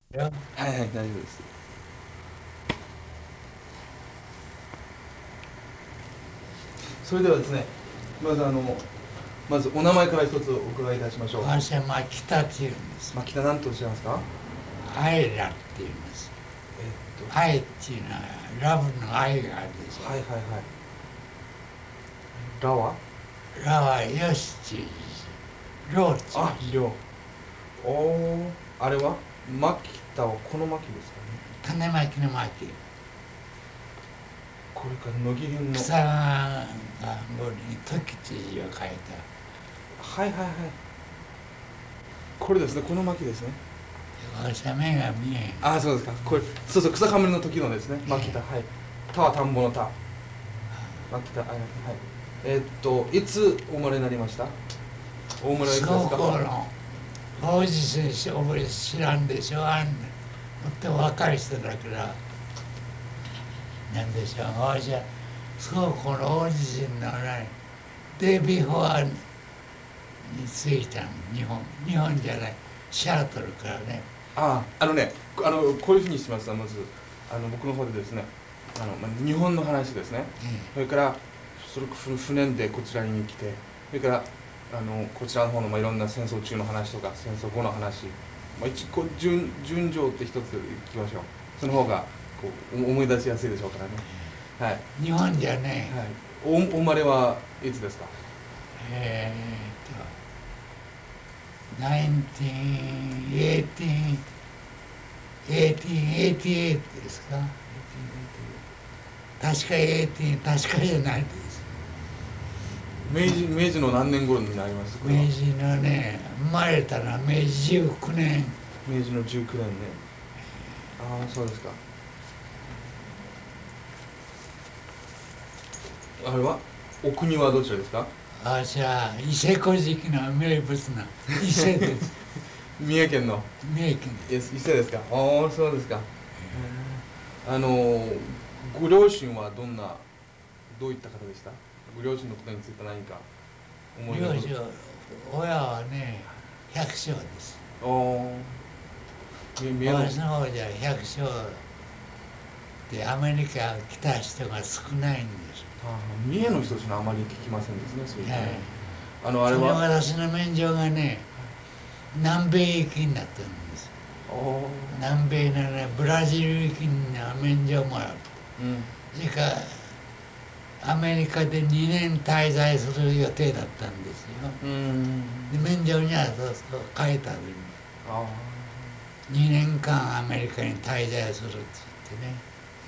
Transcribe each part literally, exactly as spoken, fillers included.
よ。 はいはい、大丈夫です。それではですね、まずあの、まずお名前から一つお伺いいたしましょう。 私は牧田っていうんです。 牧田何とおっしゃいますか？ アイラって言います。 えっと、 愛っていうのはラブの愛があるでしょ。 はいはいはい。ラはラはよしっていう字。ローっていうあ、 字。 りょう。おー、あれは牧田はこの牧ですかね。 種まきのまき。 これから乃木編の。 草が後に時っていう字を書いはいはいはい。これですね、この牧ですね。 た。私は目が見えん。 ああ、そうですか。これ、そうそう、草かむりの時のですね、牧田、はい。田は田んぼの田。牧田、はい。はい。えーっと、いつお生まれになりました？お生まれはいつです高か？ 校の法事選手覚え知らんでしょ。あんもっと若い人だからなんでしょう。私は高校の大地震のないデビフォアに着いたの。日本日本じゃない、シャートルからね。 ああ、あのね、あの、こういうふうにします。まず、あの、僕の方でですね、あの、まあ、日本の話ですね。それから、それふ船でこちらに来て、それから、あの、こちらの方の、まあ、いろんな戦争中の話とか、戦争後の話、まあ、一こう順順序って一ついきましょう。その方が、こう、思い出しやすいでしょうからね。はい。 日本じゃね、 はい。お、お生まれはいつですか？ えー、っとせんきゅうひゃくはちじゅうはち、はちじゅうはちですか。確かじゅうはち、確かじゃないです。 明治、明治の何年頃になりますこれは？ 明治のね、生まれたのは明治じゅうきゅうねん。 明治のじゅうきゅうねんね。ああ、そうですか。あれはお国はどちらですか？ 私は伊勢古事記の名物な伊勢です。 三重県の三重県伊です。 勢ですか？ああ、そうですか。あのご両親はどんなどういった方でした？ご両親のことについて何か思い出のこと。 両親、親はね、百姓です。 ああ、み三重の。 私の方じゃ百姓でアメリカ来た人が少ないんです。 あー三重の人たちのあまり聞きませんですね、そういうのはね。 い。 あのあれそれでは。 私の免状がね、南米行きになってるんです。 ああ、 南米のね、ブラジル行きに免状もらう。 うん。 それからアメリカでにねん滞在する予定だったんですよ。 うん。 で免状にはそうそう書いてある。 あにねんかんアメリカに滞在するって言ってね。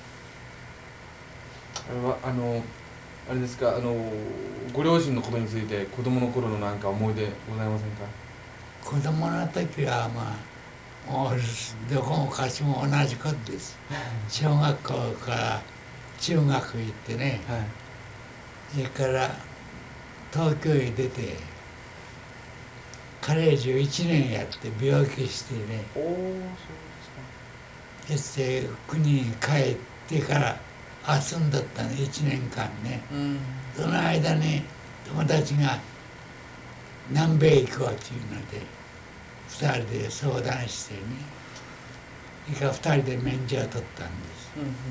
あ、あれはあのあれですか、あのご両親のことについて子供の頃のなんか思い出ございませんか？ 子供の時はまあもうどこもかしも同じことです。小学校から中学行ってね、 はい。 それから東京へ出てカレージをいちねんやって病気してね、 おお、そうそして国に帰ってから遊んだったのいちねんかんね。 ですか。うん。 その間に友達が南米行こうっていうのでふたりで相談してね、それからふたりで免状を取ったんです。 うんうん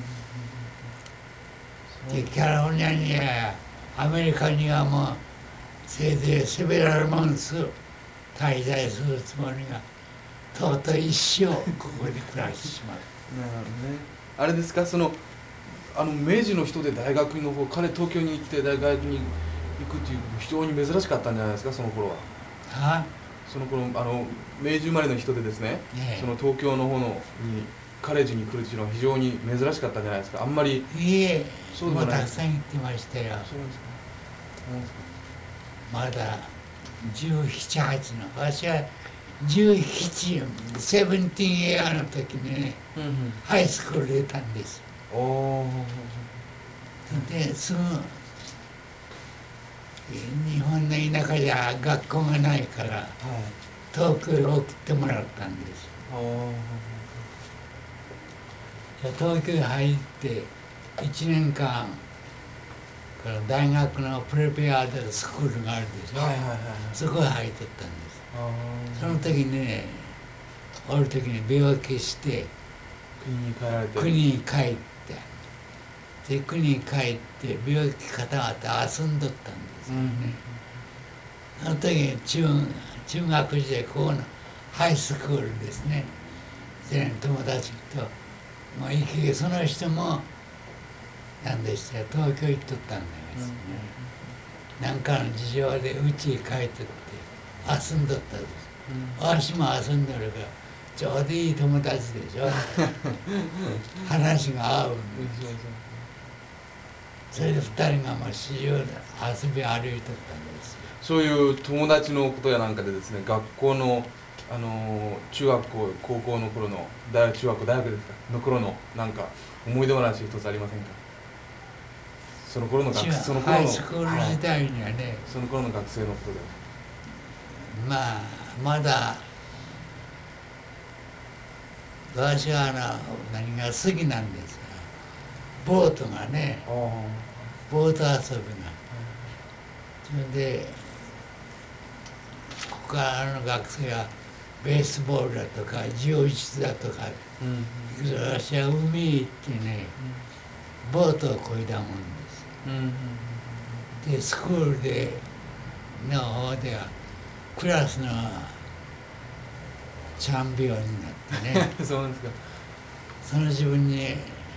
うんうん。 でキャリフォルニアにはアメリカにはもうせいぜいセベラルマンス滞在するつもりがとうとう一生ここで暮らしてしまう。 なるほどね。あれですか、そのあの明治の人で大学の方、彼東京に来て大学に行くっていう非常に珍しかったんじゃないですか、その頃は。 あその頃あの明治生まれの人でですね、 ねその東京の方のにカレッジに来るっていうのは非常に珍しかったんじゃないですか。あんまり。 え、いえ、もうそうでもない。 たくさん行ってましたよ。 そうですか。そうですか。 まだじゅうなな、はちの私はじゅうなな、セブンティーンエアの時にね、 うんうん。 ハイスクール出たんです。 おお。 ですぐ日本の田舎じゃ学校がないからはい。 東京へ送ってもらったんです。 おお。 東京へ入っていちねんかんから大学のプレペアでスクールがあるでしょ、 はいはいはいはい。 そこへ入っとったんです。 ああ。 その時にね、 おる時に病気して国に帰られて。 国に帰ってで国に帰って病気方々遊んどったんですよね、うん、その時に 中, 中学時代ここのハイスクールですねで友達ともう行きその人も何でした東京行っとったんですね、うん、なんかの事情でうちへ帰ってって遊んどったんです、うん、私も遊んどるからちょうどいい友達でしょ話が合うんですよそれで二人がもう市場で遊び歩いとったんですよそういう友達のことやなんかでですね学校のあの中学校高校の頃の大学中学校大学ですかの頃のなんか思い出話一つありませんかその頃の学生その頃のハイスクール時代にはね、はい、 その頃の学生のことでまあまだ私はあの何が好きなんですがボートがねボート遊びがそれで他の学生はベースボールだとか柔術だとか、うん、私は海へ行ってね、うん、ボートをこいだもんです、うん、でスクールでの方ではクラスのチャンピオンになってねそうなんですかその自分に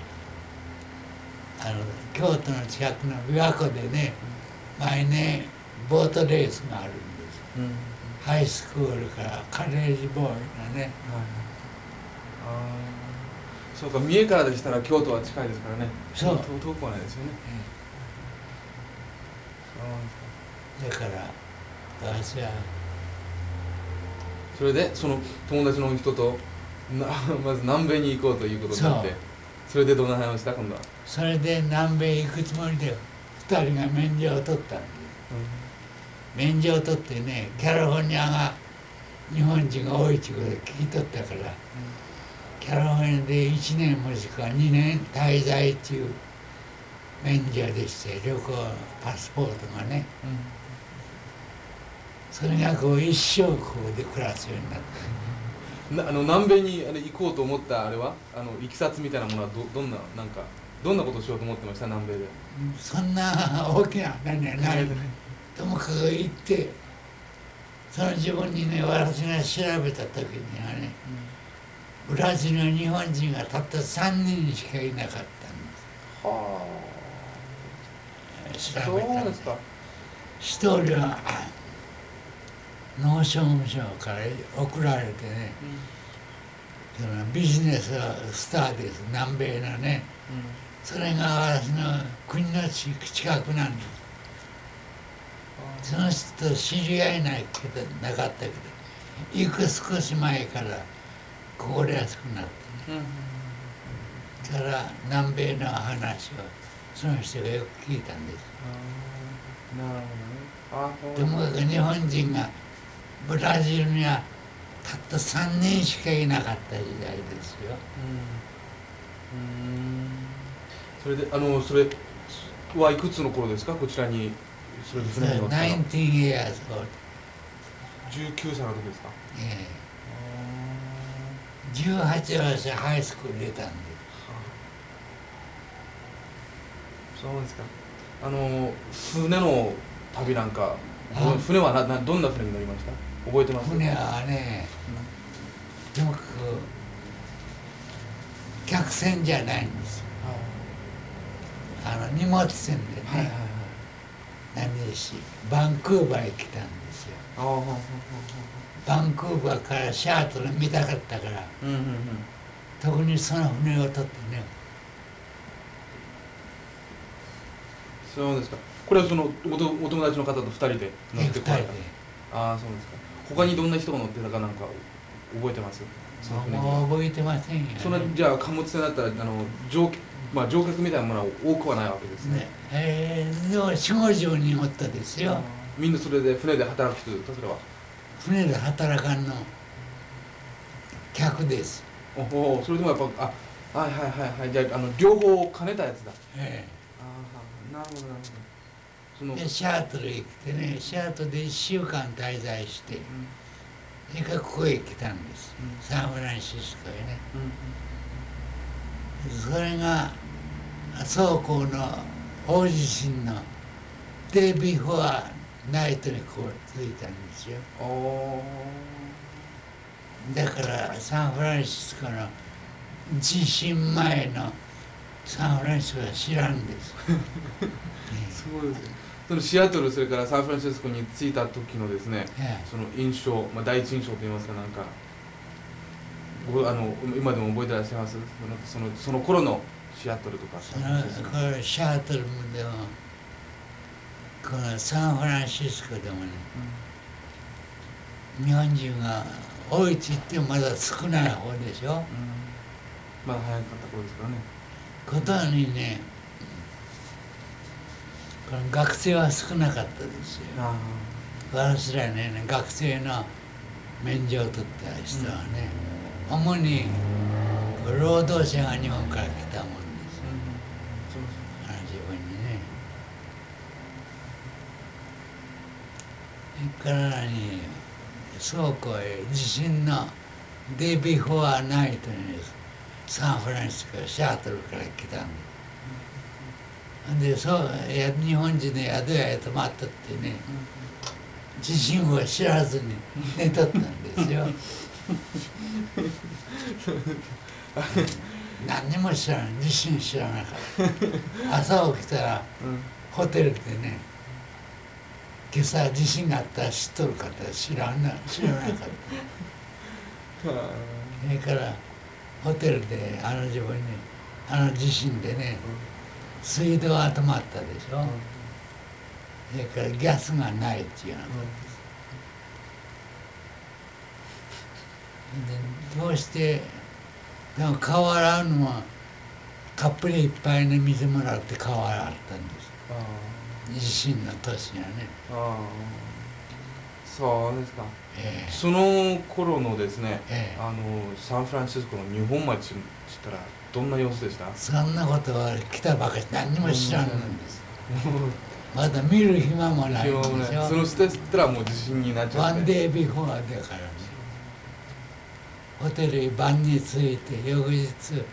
あの京都の近くの琵琶湖でね毎年ボートレースがあるんです、うん、ハイスクールからカレッジボーイがね、はい、 あそうか三重からでしたら京都は近いですからねそう遠くはないですよね、 ええ、だから私はそれでその友達の人となまず南米に行こうということになって そ, それでどんな話した今度はそれで南米行くつもりでふたりが免状を取ったんです、うん、免状を取ってねキャリフォルニアが日本人が多いということで聞いとったから、うん、キャリフォルニアでいちねんもしくはにねん滞在っていう免状でして旅行パスポートがね、うん、それがこう一生ここで暮らすようになったなあの南米にあれ行こうと思ったあれはあのいきさつみたいなものは ど, どんななんかどんなことをしようと思ってました南米でそんな大きな何はないともかく行ってその自分にね私が調べた時にはね、うん、ブラジルの日本人がたったさんにんしかいなかったんですはあ調べたそうですか一人は農商務省から送られてね、うん、そのビジネススターです南米のね、うん、それが私の国の近くなんです、その人と知り合いないけどなかったけど行く少し前から心安くなってね、うん、から南米の話をその人がよく聞いたんです、なるほどね、でも日本人がブラジルにはたったさんにんしかいなかった時代ですよ、 うん、うんそれであのそれはいくつの頃ですかこちらにそれで船に乗ったのじゅうきゅう years old じゅうきゅうさいの時ですかええじゅうはちは私ハイスクール出たんで、はあ、そうですかあの船の旅なんか船はななどんな船に乗りました覚えてます船はね、うん、よく客船じゃないんですよ、あの荷物船でね、はいはいはい、何でしバンクーバーへ来たんですよ、バンクーバーからシャートル見たかったから、うんうんうん、特にその船を取ってねそうですかこれはその お, お友達の方とふたりで乗ってこられたああそうですか他にどんな人が乗ってたかなんか覚えてますその船には覚えてませんよ、ね、 そのじゃあ貨物船だったらあの 乗,、まあ、乗客みたいなものは多くはないわけですねねえー、でもよん、ごじゅうにんおったですよみんなそれで船で働く人ですかそれは船で働かんの客ですおおそれでもやっぱあはいはいはいはいじゃあ、あの両方兼ねたやつだええああなるほどなるほどそのでシャートルへ来てねシャートルでいっしゅうかん滞在して、うん、 それからここへ来たんです、 うんサンフランシスコへね。 うんそれが倉庫の大地震のデイビフォアナイトにこうついたんですよ。 おーだからサンフランシスコの地震前のサンフランシスコは知らんです。 そうですね。そのシアトル、それからサンフランシスコに着いた時のですね、 えその印象、まあ、第一印象といいますか、なんかごあの今でも覚えてらっしゃいます？そのそのその頃のシアトルとかそのこれシャトルでもこのサンフランシスコでもね、日本人が多いって言ってもまだ少ない方でしょ。 うん、まだ早かった頃ですからね。 ことにね、この学生は少なかったですよ。 あ私らね、学生の免除を取った人はね、主に労働者が日本から来たもんですよ。 そうあの自分にね。それからに倉庫へ地震のデイビフォアナイトにサンフランシスコシャトルから来たんで。で、そうや日本人の宿屋へ泊まったってね、地震を知らずに寝とったんですよ。何にも知らない、地震知らなかった。朝起きたらホテルでね、今朝地震があったら知っとるかって知らな知らなかった。それからホテルであの自分にあの地震でね、水道が止まったでしょ。それからギャスがないっていうようなことです。でどうしてでも顔洗うのはカップにいっぱいの水もらって顔洗ったんです。地震の年がね。 ああ、そうですか。 ええその頃のですね、 ええあのサンフランシスコの日本町って言ったらどんな様子でした？ そんなことは来たばかり何にも知らんのです。まだ見る暇もないんでしょ。 そのしてったらもう地震になっちゃって。 ワンデービフォアだからね。ホテルに晩に着いて翌日、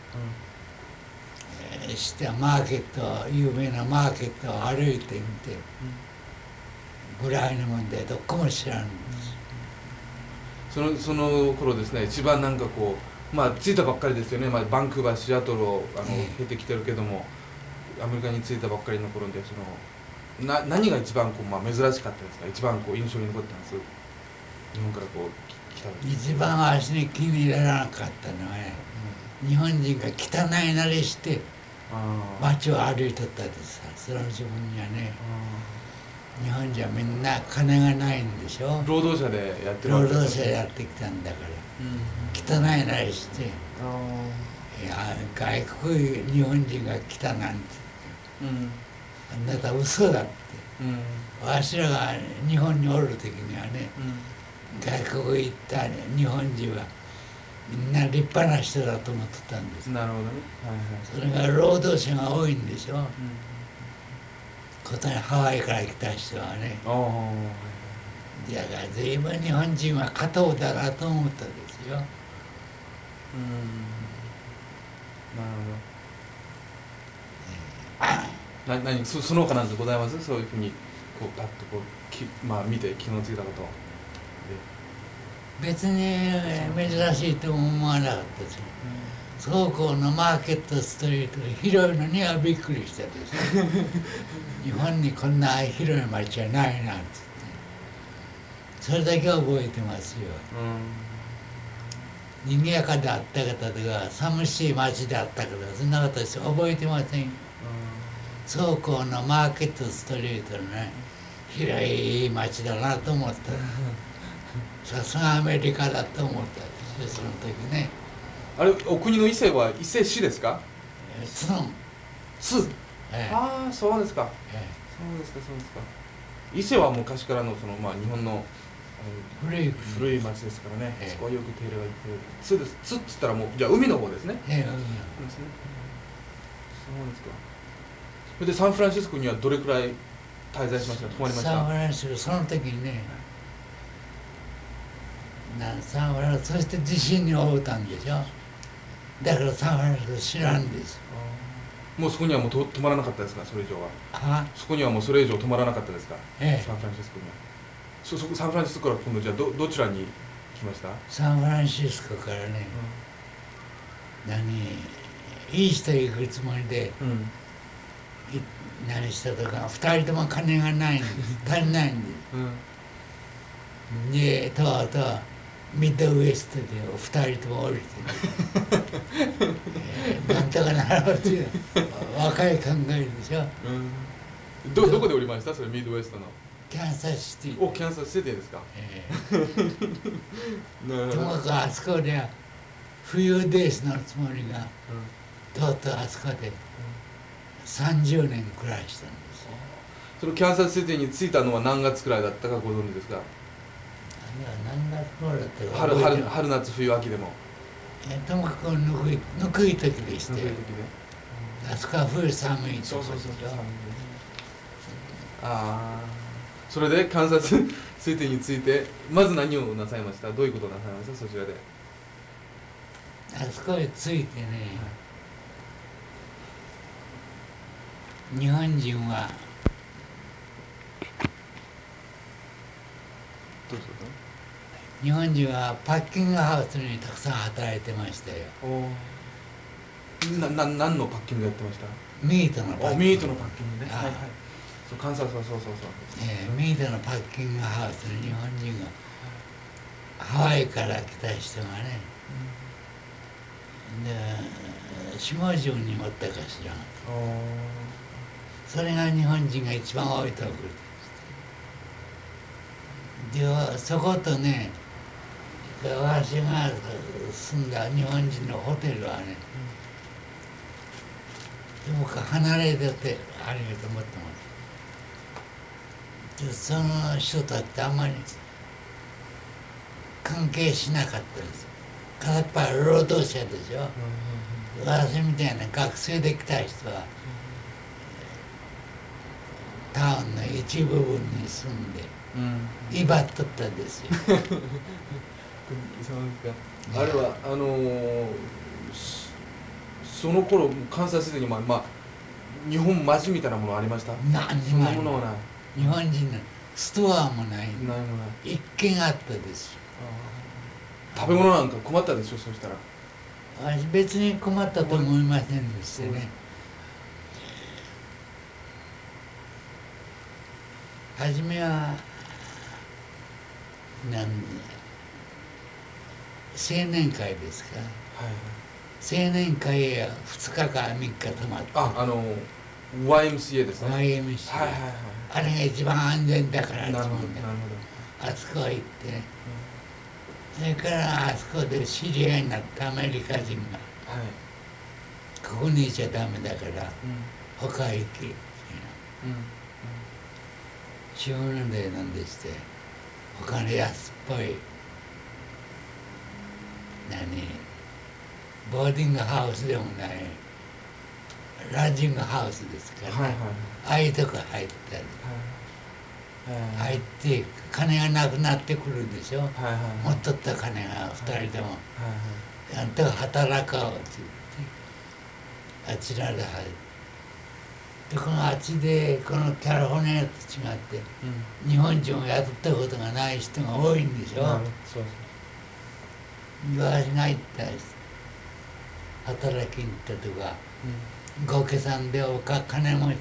えーしてマーケット有名なマーケットを歩いてみてぐらいのもんでどこも知らんんです。 そのその頃ですね、一番なんかこうまあ着いたばっかりですよね。まあバンクーバー、シアトルをあのええ経てきてるけども、アメリカに着いたばっかりの頃でそのな何が一番こうまあ珍しかったですか？一番こう印象に残ったんです。日本からこう来た時。 一番足に気に入らなかったのはね、日本人が汚いなりしてああ。 街を歩いとったですさ。その自分にはね、日本人はみんな金がないんでしょ。 労働者でやってるわ労けですね。 働者やってきたんだからうん。 汚いなりして、いあや外国日本人が来たなんてあ。うん。 あんなた嘘だって。 うん。 わしらが日本におる時にはね、 うん。 外国行った日本人はみんな立派な人だと思ってたんです。 なるほどね。はいはい。 それが労働者が多いんでしょ。 うん。 ことにハワイから来た人はね、 ああ。はいだから随分日本人は加藤だなと思ったですよ。 うん。なるほど。な何そその他なんかございます？そういうふうにこうパッとこうきまあ見て気のついたこと。 別にえー珍しいとも思わなかったですよ。倉庫のマーケットストリートが広いのにはびっくりしたですよ。日本にこんな広い街はないなって言って、それだけは覚えてますよ。 うん。 賑やかであった方とか寂しい街であった方そんなことです覚えてませんよ。倉庫のマーケットストリートのね広い街だなと思った。さすがアメリカだと思ったんですよその時ね。 あれお国の伊勢は伊勢市ですか？ えーツン、 津。 えーああ、そうですか。 えそうですか、そうですか。伊勢は昔からのそのまあ日本のー古い古い町ですからね。 ええそこはよく手入れがいってる。津です。津って言ったらもうじゃあ海の方ですね。 えーうんそうですね。そうですか。それでサンフランシスコにはどれくらい滞在しました？泊まりました？ サンフランシスコその時にねなサンフランシスコそして地震に遭うたんでしょ。だからサンフランシスコ知らんです。 もうそこにはもうと止まらなかったですか、それ以上は。 はそこにはもうそれ以上止まらなかったですか、 ええサンフランシスコには。そそサンフランシスコから今度じゃあどどちらに来ました？ サンフランシスコからね、何いい人行くつもりで、 うん、 い何したとか二人とも金がないんです足りないんでうん、 す。でとうとうミッドウエストで二人とも降りて、えーなんとかなろうっていう若い考えでしょ。 うん、どどこで降りました？それミッドウェストの。 キャンサスシティお、キャンサスシティですか。 えなるほど。 ーともかくあそこでは冬ですのつもりがとうとうあそこでさんじゅうねん暮らしたんですよ。 そのキャンサスシティに着いたのは何月くらいだったかご存知ですか？ 何月頃だったか春覚えてない。 春春夏冬秋でも。 えーともかくぬくいぬくい時でして、 時で。 あそこは冬寒いとそうそうそうそう。 こでしょ。 ああ。それでキャンサスシティについてまず何をなさいました？どういうことをなさいました？そちらで。 あそこへ着いてね、日本人はどうぞ。 日本人はパッキングハウスにたくさん働いてましたよ。 おなな何のパッキングやってました？ ミートのパッキング。 ミートのパッキングね。 はいそう、関西そうそうそうそう。 えーミートのパッキングハウスに日本人がハワイから来た人がね、で下條におったかしら。それが日本人が一番多いところで、そことね、私が住んだ日本人のホテルはね、でも離れててありがと思ってます。でその人たちってあんまり関係しなかったです。片っ端は労働者でしょ。私みたいな学生で来た人はタウンの一部分に住んで威張っとったんですよ。 そうですか。あれはあのー、その頃関西シティにまあ、まあ、日本町みたいなものありました？ 何にそんもなものはない。 日本人のストアもない。 ないもない。 一軒あったですよ。 食べ物なんか困ったでしょ、そうしたら。 私別に困ったと思いませんでしたね。初めはなん青年会ですか、 はい、 青年会へふつかかみっか泊まって、 あ、あの ワイエムシーエー ですね。 ワイエムシー、 はいはいはい。 あれが一番安全だからなるほどなるあそこへ行ってね、それからあそこで知り合いになったアメリカ人が、 ほど。はい。 ここにいちゃダメだからうん他へ行け、 うん中のでなんでして他の安っぽい何ボーディングハウスでもないランジングハウスですから、ね、 はいはいはい。 ああいうとこ入ったりはい入って金がなくなってくるでしょ、 はいはい持っとった金がふたりとも、 はいはい。 あんたが働こうって言ってあちらで入ってでこのあっちでこのカリフォルニアと違ってうん。 日本人を雇ったことがない人が多いんでしょ。 なるほど。そう私が行った働きに行ったとかそう。 ご家さんでおか金持ちでね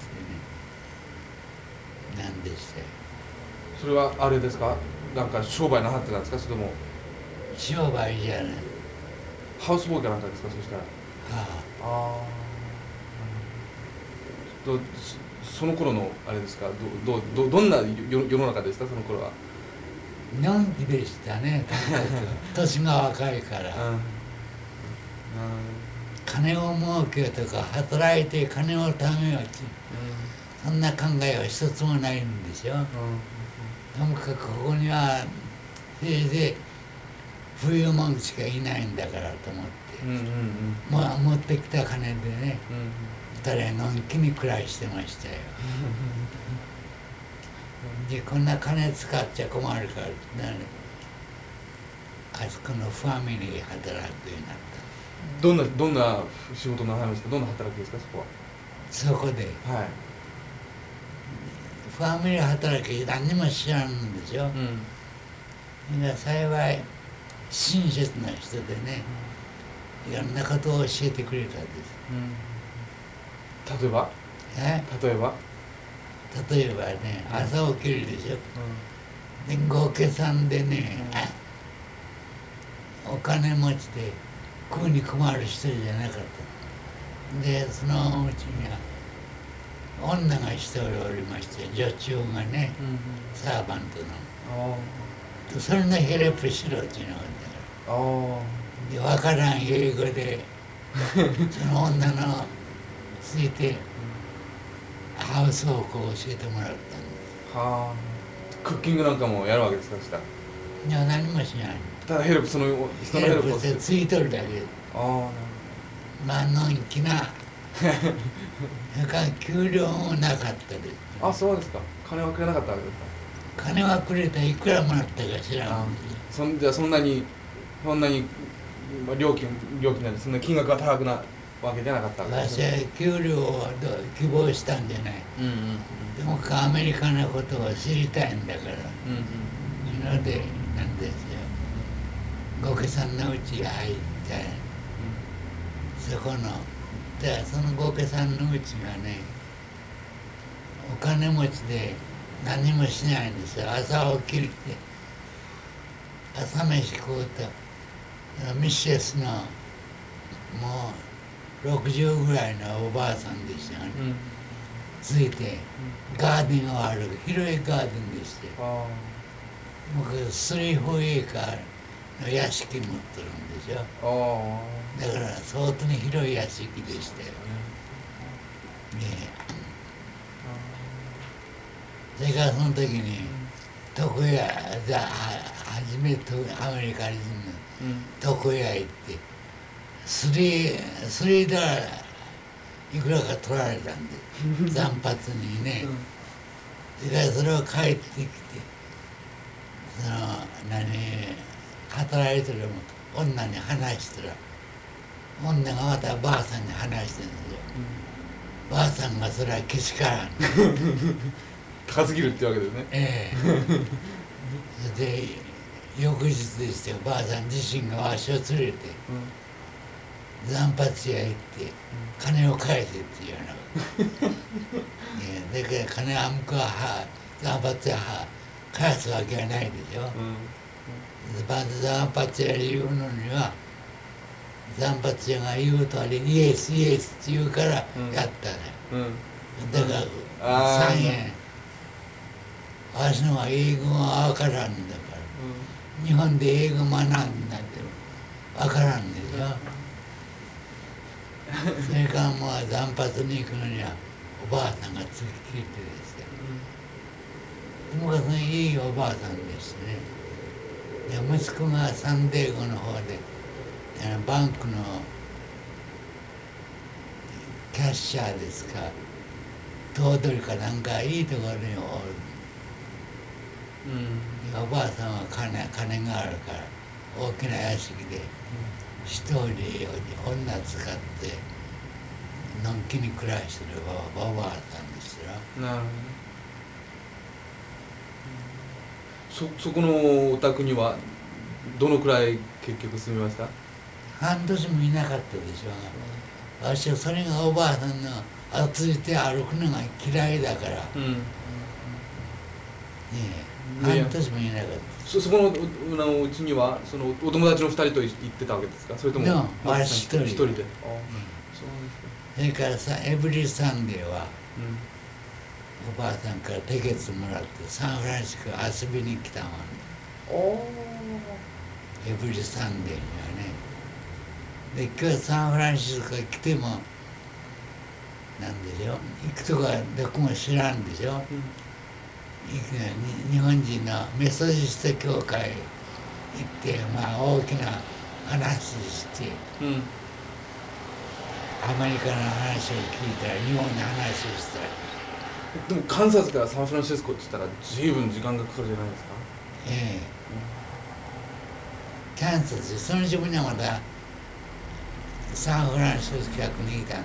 なんでしてそれはあれですか、なんか商売なはってたんですか、それとも商売じゃない。 ハウスボーイかなんかですか、そしたら。 あああ。どその頃のあれですか、どどどどんな世世の中でした、その頃は。 あのんきでしたねとにかく年が若いから金を儲けとか働いて金を貯めようってそんな考えは一つもないんでしょ。ともかくここにはせいぜい冬もんしかいないんだからと思って、 うんうんうんまあ、持ってきた金でねうん二人のんきに暮らしてましたよ。でこんな金使っちゃ困るからってねあそこのファミリー働くようになった。 どんなどんな仕事の話ですか？どんな働きですか？そこは。 そこではい。 ファミリー働き何にも知らんんですよ。 うん。 みんな幸い親切な人でね、いろんなことを教えてくれたんです。 うん、例えばえ例えば例えばね、朝起きるでしょ。 うで合計算でね、お金持ちで食うに困る人じゃなかった。でそのうちには女が一人おりまして、女中がね、 ん。うん。 サーバントの。 あそれのヘルプしろっていうのがあ。ああ。 で分からん英語でその女のついてハウスをこう教えてもらったんです。 はあ。クッキングなんかもやるわけですか？したら。 いや何もしない。 ただヘルプ、その人のヘルプヘルプをする。 してついとるだけで。 ああ、なるほど。 まあのんきなそれから給料もなかったです。 あ、そうですか。金はくれなかったわけですか？ 金はくれたらいくらもらったか知らあんですよ。 そんじゃあそんなにそんなにまあ料金料金なんでそんな金額が高くなわけじゃなかったわけです私は給料をどう希望したんじゃない。 うんうんうんでもアメリカのことを知りたいんだから、 うんうんなのでなんですよ。ご家さんのうちへ入ってそこのでそのご家さんのうちがね、お金持ちで何もしないんですよ。朝起きるって朝飯食うとミシェスのもうろくじゅうぐらいのおばあさんでしたがね、 うんついてガーデンがある広いガーデンでして、 あ僕スリーフォーエーカーの屋敷持ってるんでしょ。 ああだから相当に広い屋敷でしたよ。ねえ、それからその時に床屋じゃあ初めてアメリカ人の床屋行ってスリースリーダーいくらか取られたんで残髪にね。それからそれを帰ってきてその何働いてる女に話したら女がまたばあさんに話してるんですよ。ばあさんがそれはけしからん。 高すぎるってわけですね。 ええ。で翌日でしたよ。ばあさん自身がわしを連れて残髪屋行って金を返せって言うの。ね、だから金は向こうは残髪屋は返すわけはないでしょ。残髪屋言うのには残髪屋が言うとあれイエスイエスって言うからやったね。 うんうん、 だからさんえんわしのは英語が分からんだから、うん、日本で英語学んだって分からんでしょ。それからもう残髪に行くのにはおばあさんがつきついてですよ。昔のいいおばあさんでしてね。で息子がサンデーゴの方でバンクのキャッシャーですか頭取かなんかいいところにおる。うん、おばあさんは金金があるから大きな屋敷で一人女使ってのんきに暮らしてるおばあさんですよ。 なるほど。そそこのお宅にはどのくらい結局住みました？ 半年もいなかったでしょうが、私はそれがおばあさんのあついて歩くのが嫌いだから、うん、ねえ半年もいなかった。 そそこののうちにはそのお友達のふたりと行ってたわけですか？それともでも私一人一人で。ああ、そうですか。 それからさエブリーサンデーは、うん、おばあさんからテケツもらってサンフランシスコ遊びに来たもん。エブリーサンデーにはね。で今日サンフランシスコ来てもなんでしょ行くとこはどこも知らんでしょ、うん、日本人のメソジスト教会行ってまあ大きな話して、うん、アメリカの話を聞いたら日本の話をしたらでもカンザスからサンフランシスコって言ったら随分時間がかかるじゃないですか。 ええ、 キャンサス、その自分にはまだサンフランシスコ近くにいたんです。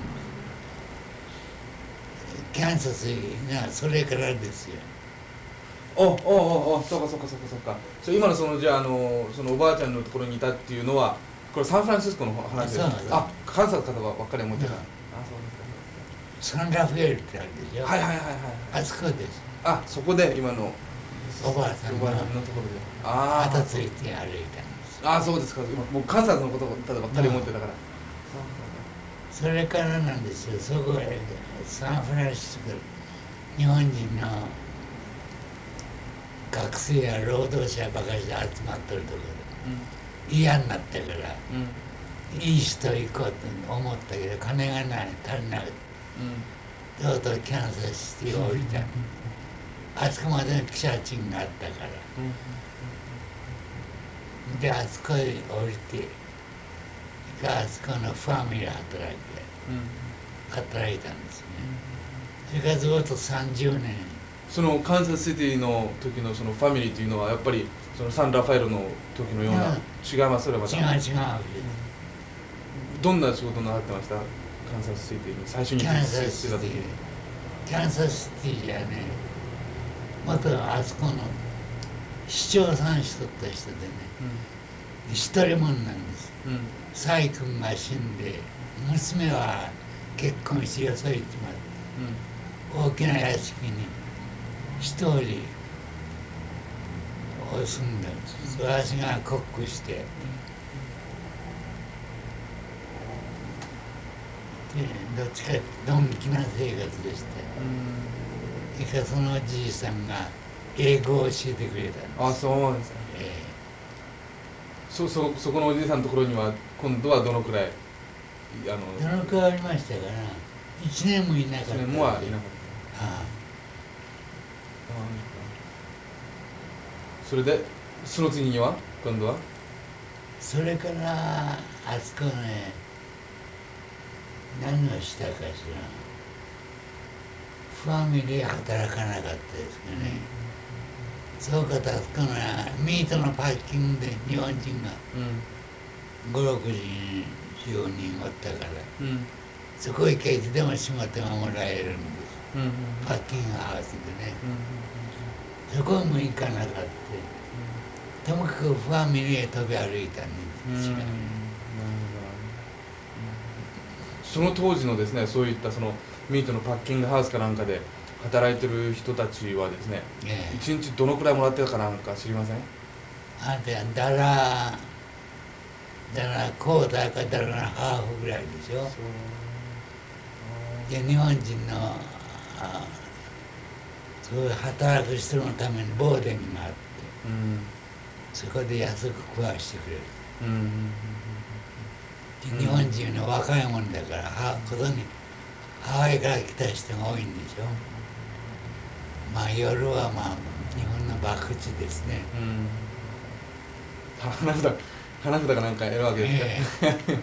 キャンサスがそれからですよ。 おおおお、そうかそうかそうかそうか。それ今のそのじゃあ、あのそのおばあちゃんのところにいたっていうのは、これサンフランシスコの話です。 そうそうあ、関西の方ばっかり思ってた。 うんあ、そうですか。 サンラフェールってあるでしょ。 はいはいはいはい。 あそこです。 あ、そこで今のおばあさんがおばあちゃんのところで。あ後ついて歩いたんです。 あ、そうですか。今もう関西のことをただばっかり思ってたから。 それからなんですよ。そこへサンフランシスコ、日本人の学生や労働者ばかりで集まってるところ、嫌になったから、 うん。 いい人行こうと思ったけど、金がない、足りなくて、とうとうキャンサスシティを降りたの。あそこまでの汽車賃があったから。で、あそこへ降りて、あそこのファミリー働いて、働いたんですね。それからずっとさんじゅうねん。 そのカンサスシティの時のそのファミリーというのはやっぱりそのサンラファエルの時のような、 うん、 違いますそれはまた違う違う。 どんな仕事なさってましたカンサスシティに最初にキャンサスしてた時シティ、キャンサスシティじゃね、またあそこの市長さんしとった人でね、一人もんなんです。 うんうん細君が死んで、娘は結婚しよそいってまで、大きな屋敷に一人を住んだんです。私がコックして、でどっちかってのんきな生活でした。それからそのおじいさんが英語を教えてくれたんです。 あ、そうですか。 えそそそこのおじいさんのところには今度はどのくらいあのえどのくらいありましたかな。一年もいなかった。 それもはいなかった。 ああ、 それでその次には今度はそれからあそこね、何をしたかしら。ファミリー働かなかったですかね。そうかとあそこのミートのパッキングで日本人がご、ろくじゅうにんおったから、 うんうんそこへ行けいつでも仕事がもらえるんです。 うんうんパッキングハウスでね。 うんそこも行かなかった。ともかくファミリーへ飛び歩いたんですよ。 その当時のですね、そういったそのミートのパッキングハウスかなんかで働いてる人たちはですね、 ええ、 一日どのくらいもらってたかなんか知りません？ あんたダラダラクォーターかダラのハーフぐらいでしょ。で日本人のあそういう働く人のためにボーデンがあって、 うんそこで安く食わしてくれる。 うんうんで日本人の若いもんだから、はことにハワイから来た人が多いんでしょ。まあ夜はまあ日本の博打ですね。 うん花札花札かなんかやるわけですか？ ええ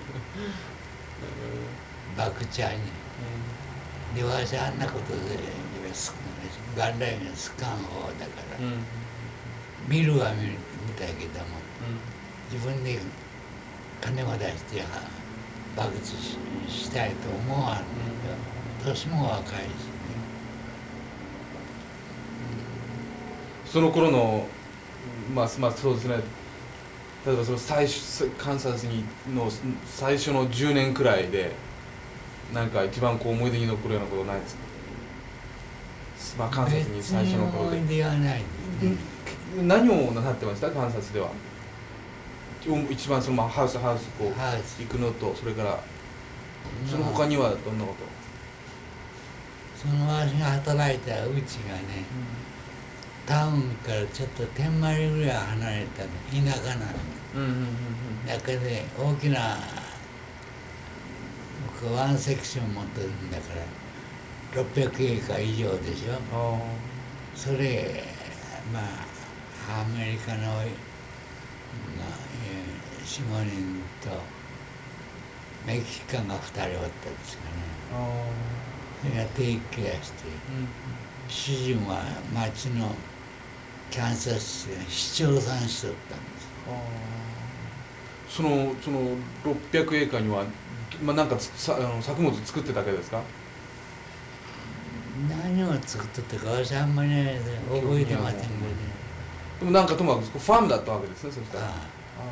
博打に。で私あんなことで元来が好かん方だから、 うんうん見るは見る見たけども、自分で金を出して博打ししたいと思わんのよ。年も若いしね。 その頃のまあまあそうですね。例えばその最初カンサスにの最初のじゅうねんくらいでなんか一番こう思い出に残るようなことないですか？まあカンサスに最初の頃で別に思い出はないですね。 何をなさってましたカンサスでは？一番そのまあハウスハウスこうハウス行くのとそれからその他にはどんなこと？ その私が働いたうちがね、タウンからちょっと天マイルぐらい離れた田舎なの。 うんうんうん中で大きな僕ワンセクション持ってるんだからろっぴゃくエーカー以上でしょ。 あそれまあアメリカの、まあ、よん、ごにんとメキシカンがふたりおったんですかね。 あそれがテイクケアして、主人は町のキャンサス市の市長さんしとったんです。 そのそのろっぴゃくエーカーには、まあ、なんかつさあの作物作ってたわけですか？ 何を作っとったか私あんまりね覚えてませんけどね。 でもなんかともかくファームだったわけですね、そしたら。ああ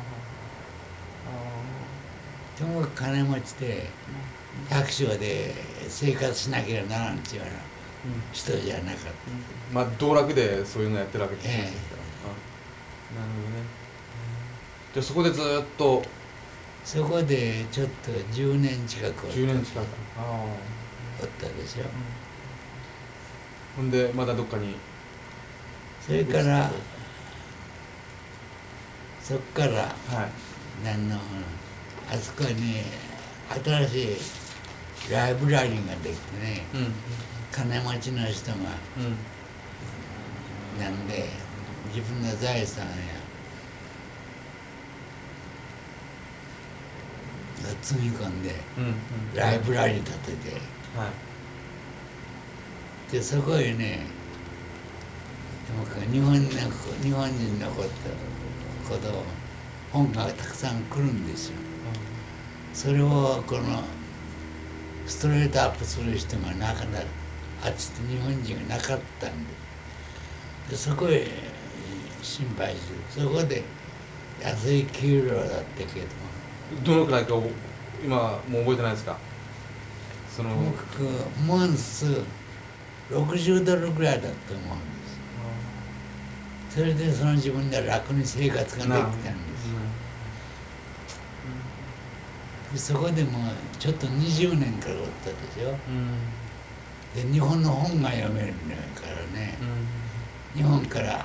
あともかく金持ちで百姓で生活しなければならんっていうような人じゃなかった。 まあ道楽でそういうのやってるわけですね。 ええ、 あ、なるほどね。じゃあそこでずっとそこでちょっとじゅうねん近くおったじゅうねん近く。ああ。 おったでしょ。 ほんでまたどっかに。 それからそっからはい。 何のあそこに新しいライブラリーができてね、 うん。 金持ちの人がうん。 なんで自分の財産やつぎ込んでうん。うん。 ライブラリー建てて、 はい。 でそこへね、でも日本の日本人のことこと本がたくさん来るんですよ。それをこのストレートアップする人がなかなかあっちって日本人がなかったんで、でそこへ心配してそこで安い給料だったけどどのくらいかお今もう覚えてないですか？その。 もうモンスろくじゅうドルぐらいだと思うんです。それでその自分で楽に生活ができたんです。でそこでもうちょっとにじゅうねんからおったでしょ。で日本の本が読めるからね、日本から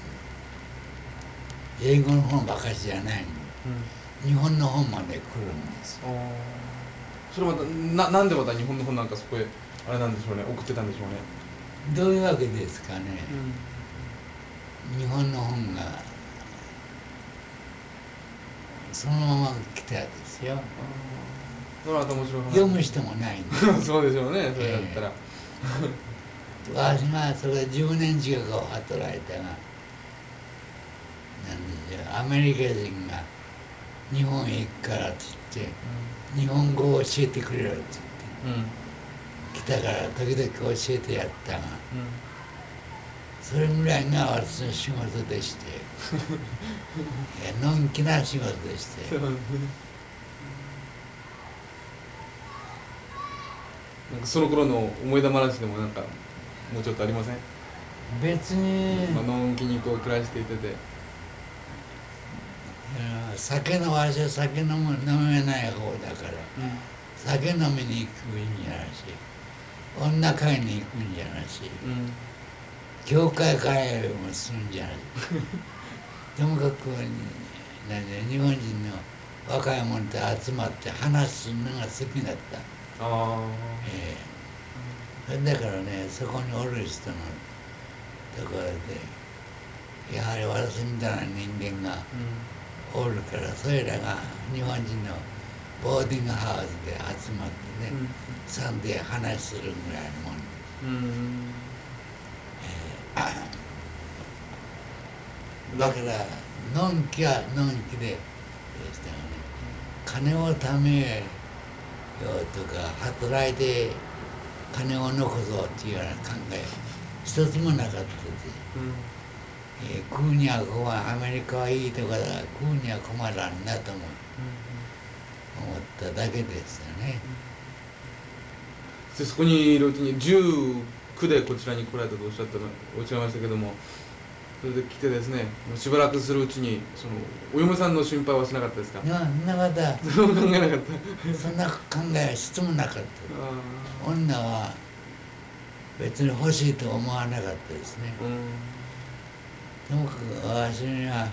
英語の本ばかりじゃないの、日本の本まで来るんですよ。 それまたななんでまた日本の本なんかそこへあれなんでしょうね、送ってたんでしょうね。 どういうわけですかね、日本の本がそのまま来たですよ。 それはまた面白い話。 読む人もないんです。 そうでしょうね、それだったら。 私がそれじゅうねん近く働いたが、なんでしょう、アメリカ人が日本へ行くからって言って、日本語を教えてくれるって言って、来たから時々教えてやったが、それぐらいが私の仕事でして、のんきな仕事でして。 なんかその頃の思い出話でもなんかもうちょっとありません？ 別に、 まあのんきにこう暮らしていてて、 酒のわしは酒飲む飲めない方だから、酒飲みに行くんじゃないし、女会に行くんじゃないし、教会帰りもするんじゃないしともかくなんで日本人の若い者と集まって話すのが好きだった。 あ、 ええ、だからね、そこにおる人のところでやはり私みたいな人間がおるから、それらが日本人のボーディングハウスで集まってね、そんで話するぐらいのもんで、 うんえー、だからのんきはのんきででしたがね、金をためようとか働いて金を残そうっていうような考え一つもなかったです。えー、食うには困る、アメリカはいいとこだから食うには困らんなと思思っただけですよね。 でそこにいるうちにじゅうきゅうでこちらに来られたとおっしゃったのおっしゃいましたけども、それで来てですね、しばらくするうちにそのお嫁さんの心配はしなかったですか？ ななかった。 そう考えなかった。 そんな考えは質もなかった。女は別に欲しいと思わなかったですね。ともかく私には何よ、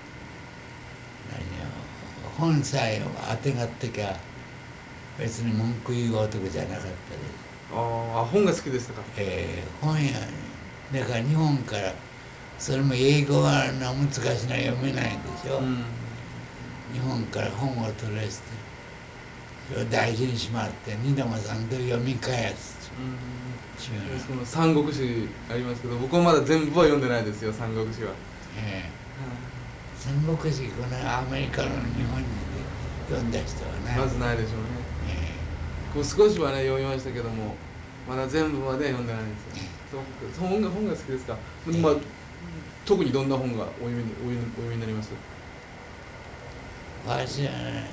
本さえあてがってきゃ別に文句言う男じゃなかったです。 ああ、本が好きでしたか？ えー、本やだから日本からそれも英語は難しいのは読めないでしょ、うん、日本から本を取らせてそれを大事にしまって二度も三度読み返す、 うん、その三国志ありますけど僕もまだ全部は読んでないですよ、三国志は。 えー、 戦国時このアメリカの日本に読んだ人はね、 まずないでしょうね。 えこう少しはね読みましたけども、まだ全部まで読んでないんですよ。そう本が本が好きですか。まあ特にどんな本がお読みにお読みお読みになります？ え私はね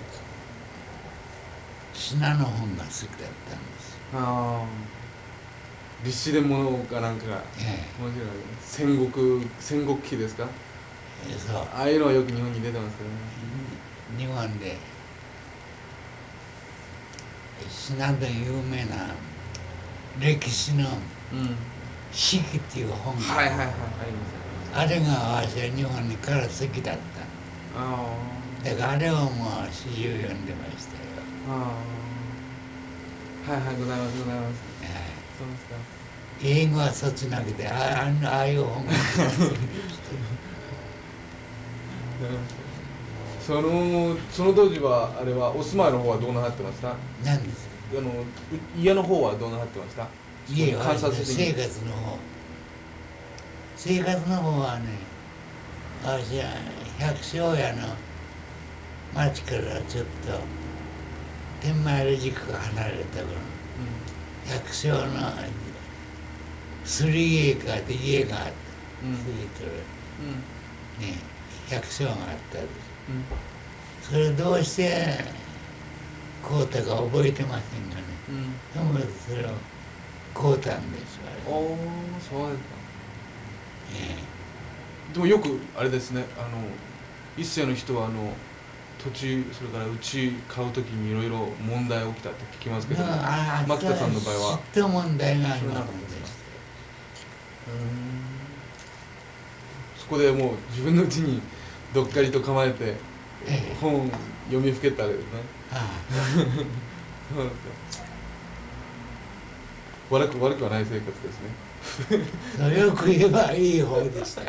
信濃の本が好きだったんです。 ああ、立志伝物かなんかがえ面白い。戦国戦国記ですか。 えそうああいうのはよく日本に出てますけどね。 日本で信濃で有名な歴史のうん史記っていう本が、 はいはいはい、あります。 あれが私は日本にから好きだった。 あだからあれをもう始終読んでましたよ。 あああ、はいはい、ございますございます。 えそうですか。 え英語はそっちなくて、ああああいう本が好きでした。 そのその当時はあれはお住まいの方はどうなさってました？あ何ですか。 の家の方はどうなさってました？ 家は観察的に生活の方生活の方はね、私は百姓家の町からちょっと天満より軸が離れたところ、百姓のすり家があって家があって、 うんうんすりとうんね、百姓があったんです。 うんそれどうして買うたか覚えてませんがね、 うんともかくそれを買うたんですわ、 おお、そうですか。 えでもよくあれですね、あの一世の人はあの土地それからうち買うときにいろいろ問題起きたって聞きますけえども、 ああ牧田さんの場合は嫉妬問題がありそれなますんでかったですか。そこでもう自分のうちにどっかりと構えてええ本読みふけたわけですね。 あそうですか。悪く悪くはない生活ですね。 あそうよく言えばいい方でしたよ。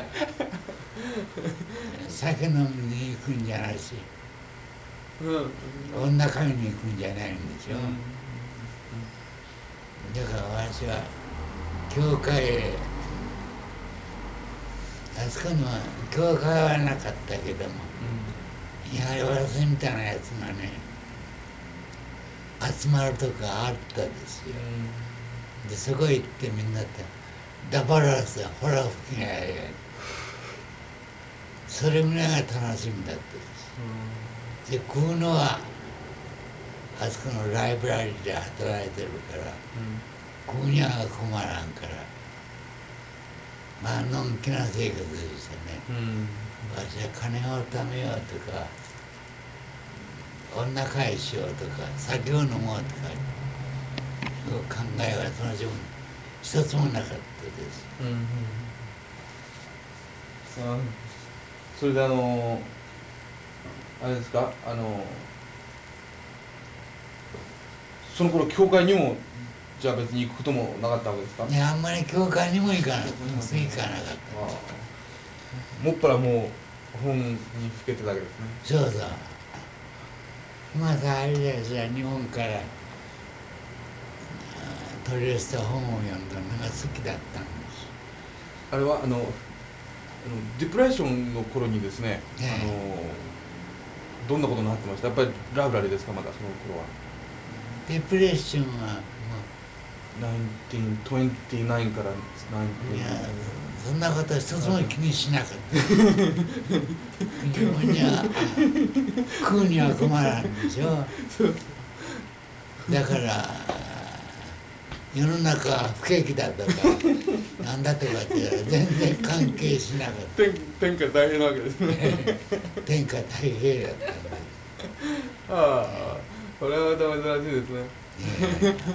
酒飲みに行くんじゃないし、 うん女買いに行くんじゃないんでしょ。だから私は教会へ、あそこには教会はなかったけども、やはり私みたいなやつがね集まるとこがあったですよ。でそこへ行ってみんなでダバラスでホラ吹きがやる、それぐらいが楽しみだったです。で食うのはあそこのライブラリーで働いてるから食うには困らんから、まあのんきな生活でしたね。私は金を貯めようとか女返しようとか酒を飲もうとかいう考えはその自分一つもなかったです。 うんうんうん、それであのあれですか、あのその頃教会にもじゃあ別に行くこともなかったわけですか？ ね、あんまり教会にも行かなかった、行かなかった。 もっぱらもう本にふけてたわけですね。 そうそう。またあれですよ、日本から取り寄せた本を読んだのが好きだったんです。 あれはあのあのディプレッションの頃にですね、 ええ、 あのどんなことになってました？やっぱりラブラリーですか、まだその頃は。 デプレッションはもじゅうきゅうからう、いや、 じゅうそんなこと一つも気にしなかった。自分には食うには困らんでしょ。だから世の中は不景気だとかなんだとかって全然関係しなかった。 天天下大変なわけですね。 天下太平だったんで。 ああ、これはまた珍しいですね。 ええ、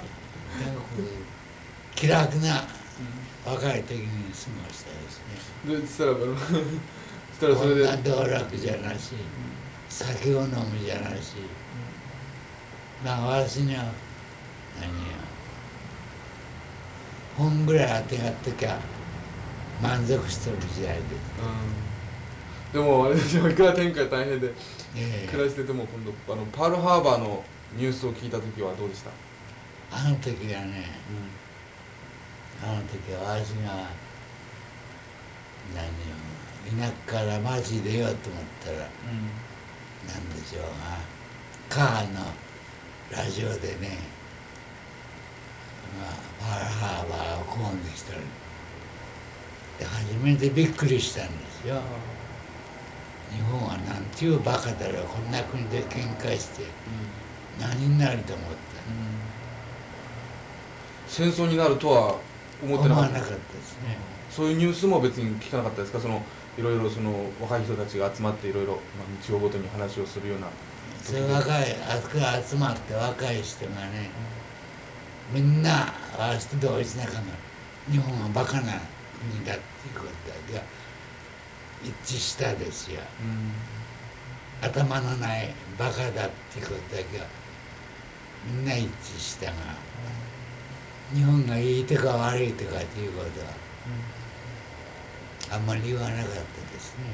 気楽な若い時に過ごしたですね。 で、そしたら、あのそしたらそれで。 女道楽じゃなし、酒を飲むじゃなし、まあ私には何や本ぐらいあてがっときゃ満足してる時代です。 うん、でもあれですよ、いくら天下大変でええ、 暮らしてても、今度あのパールハーバーのニュースを聞いた時はどうでした？ あの時はね、あの時は私が何を田舎から町出ようと思ったら、なんでしょうがカーのラジオでね、まあ、パールハーバーを攻撃したりで初めてびっくりしたんですよ。日本はなんていうバカだろう、こんな国で喧嘩して何になると思った。 戦争になるとは思ってなかった。 思わなかったですね。 そういうニュースも別に聞かなかったですか？そのいろいろその若い人たちが集まっていろいろ、まあ、日曜ごとに話をするような。 それ若いあそこが集まって若い人がね、みんなああして同一な考え、日本はバカな国だっていうことだけが一致したですよ。 うん、 頭のないバカだっていうことだけはみんな一致したが、日本がいいとか悪いとかっていうことはあんまり言わなかったですね。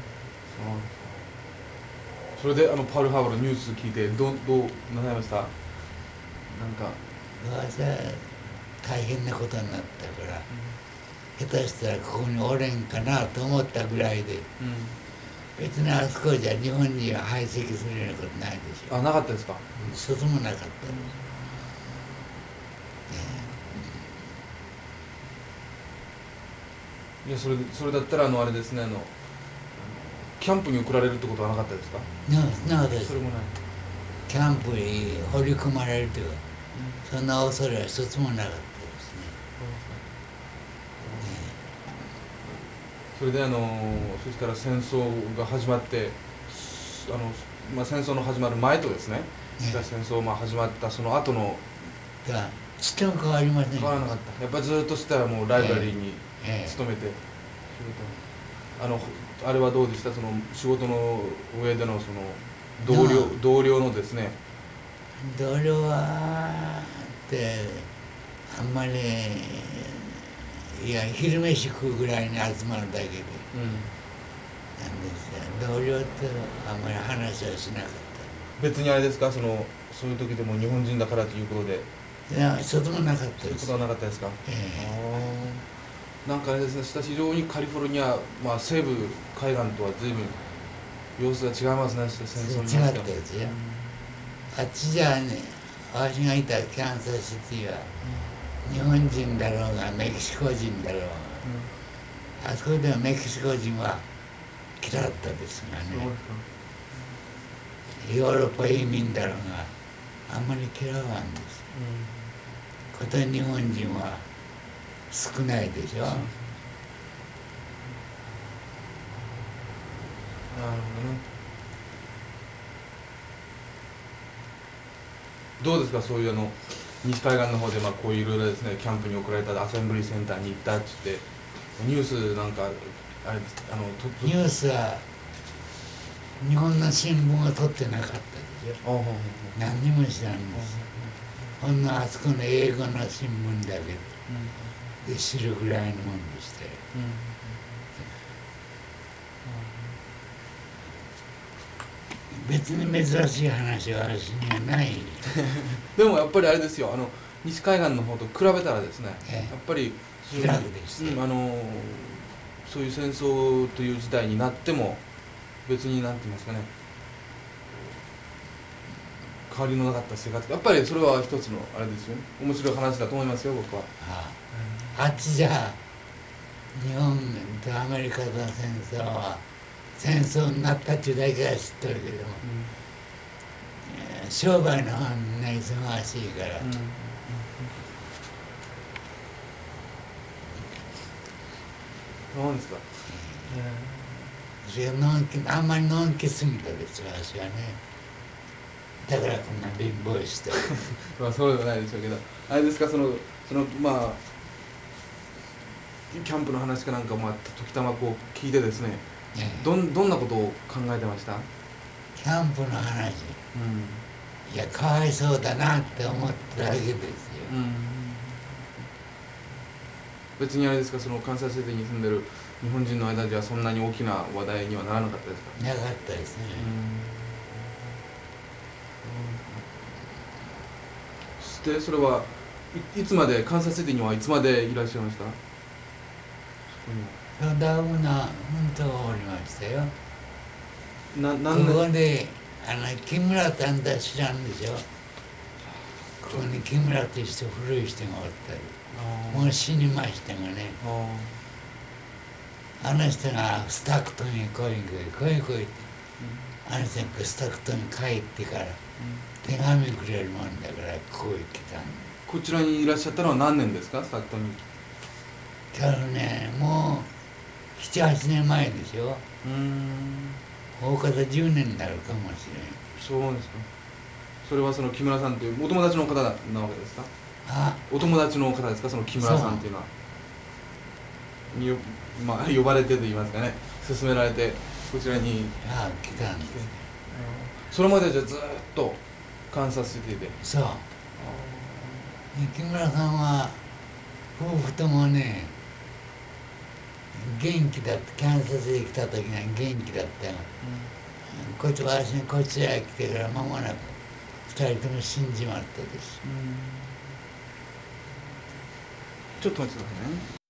それであのパールハーバーのニュース聞いてどうどうなさいました？なんか私は大変なことになったから、うん、下手したらここにおれんかなと思ったぐらいで、うん、別にあそこじゃ日本人は排斥するようなことないでしょ。 あ、なかったですか？ 一つもなかった。 いや、それそれだったらあのあれですね、あのキャンプに送られるってことはなかったですか？ ななかったです。 それもない。キャンプに放り込まれるというか、うん、そんな恐れは一つもなかったですね。 それであのそしたら戦争が始まってあの、まあ、戦争の始まる前とですね、ね、戦争まあ始まったその後のちっとも変わりません。 変わらなかった。やっぱりずっとしたらもうライバリーに勤めて、ええ、あのあれはどうでした？その仕事の上でのその同僚同僚のですね。 同僚はってあんまりいや昼飯食うぐらいに集まるだけで、うん、なんですよ。同僚とあんまり話はしなかった。 別にあれですか、そのそういう時でも日本人だからということで。 いや、一つもなかったです。 そういうことはなかったですか？ ええ。なんかあれですね、私非常にカリフォルニア、まあ、西部海岸とは随分様子が違いますね、戦争に違ったですよ。あっちじゃね、私がいたキャンサスシティは、日本人だろうがメキシコ人だろうが、うん、あそこではメキシコ人は嫌ったですがね、ヨーロッパ移民だろうがあんまり嫌わんです。うん、こと日本人は少ないでしょ。うん、なるほどね。 どうですか、そういうあの西海岸の方でまあこういういろいろですね、キャンプに送られたアセンブリーセンターに行ったって言ってニュースなんかあれあのとニュースは日本の新聞は取ってなかったですよ。何にも知らんです。ほんのあそこの英語の新聞だけで知るぐらいのもんでしたよ。別に珍しい話は私にはない。 でもやっぱりあれですよ、あの西海岸の方と比べたらですね、ええ、やっぱり気楽でした、 うん、あのそういう戦争という事態になっても別になんて言いますかね、変わりのなかった生活、やっぱりそれは一つのあれですよね、面白い話だと思いますよ、僕は。 ああ、あっちじゃ日本とアメリカとの戦争は戦争になったっていうだけは知ってるけども、うん、商売の方はみんな忙しいから、うん、 なんですか、 それのんきあんまりのんきすぎたです私はね。だからこんな貧乏してまあそうではないでしょうけど、あれですか、そのそのまあキャンプの話かなんかもあった時たまこう聞いてですね、ええ、どんどんなことを考えてました？ キャンプの話、うん、いやかわいそうだなって思っただけですよ。うん、 別にあれですか、その関西シティに住んでる日本人の間ではそんなに大きな話題にはならなかったですか？ なかったですね。 そしてそれはい、いつまで関西シティにはいつまでいらっしゃいました？ 巨大なうんとおりましたよ。 なこ何年こであの木村さんって知らんでしょ。ここに木村って人古い人がおったり、 あもう死にましたがね、 ああの人がスタクトに来い来い来い来いって、あの人がスタクトに帰ってから手紙くれるもんだからここへ来たんで。 こちらにいらっしゃったのは何年ですか、スタクトに。 けどね、もうななはちねんまえでしょ。 うーん大方じゅうねんになるかもしれん。 そうですか。それはその木村さんというお友達の方なわけですか。 あ、 お友達の方ですか、その木村さんっていうのは。によまあ、呼ばれてと言いますかね、勧められてこちらに。 あ来たんです。 それまでじゃあずーっと観察してて。 そう。で木村さんは夫婦ともね、元気だって、観察で来た時には元気だったよ。こっち私こっちへ来てから間もなく二人とも死んじまったです。 ちょっと待ってくださいね。